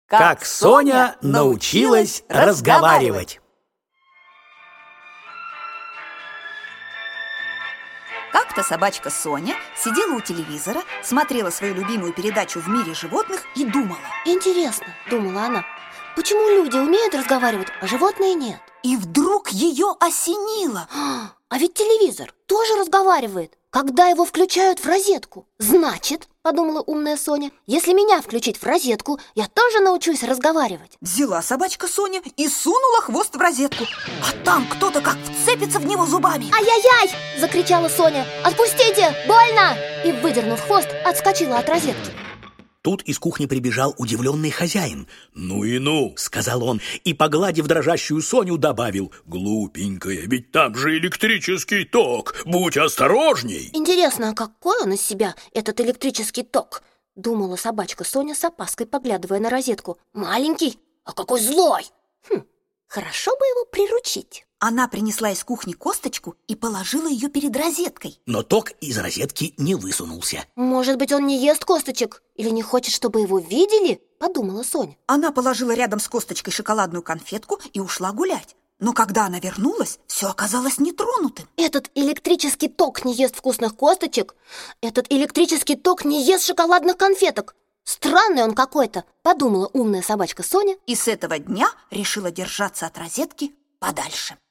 Как Соня научилась разговаривать. Как-то собачка Соня сидела у телевизора, смотрела свою любимую передачу «В мире животных» и думала. Интересно, думала она, почему люди умеют разговаривать, а животные нет? И вдруг ее осенило. А ведь телевизор тоже разговаривает, когда его включают в розетку. Значит, подумала умная Соня, если меня включить в розетку, я тоже научусь разговаривать. Взяла собачка Соня и сунула хвост в розетку. А там кто-то как вцепится в него зубами. Ай-яй-яй! Закричала Соня. Отпустите! Больно! И, выдернув хвост, отскочила от розетки. Тут из кухни прибежал удивленный хозяин. «Ну и ну!» — сказал он, и, погладив дрожащую Соню, добавил: «Глупенькая, ведь там же электрический ток, будь осторожней!» Интересно, а какой он из себя, этот электрический ток? Думала собачка Соня с опаской, поглядывая на розетку. Маленький, а какой злой! Хорошо бы его приручить. Она принесла из кухни косточку и положила ее перед розеткой. Но ток из розетки не высунулся. Может быть, он не ест косточек? Или не хочет, чтобы его видели? Подумала Соня. Она положила рядом с косточкой шоколадную конфетку и ушла гулять. Но когда она вернулась, все оказалось нетронутым. Этот электрический ток не ест вкусных косточек. Этот электрический ток не ест шоколадных конфеток. Странный он какой-то, подумала умная собачка Соня. И с этого дня решила держаться от розетки подальше.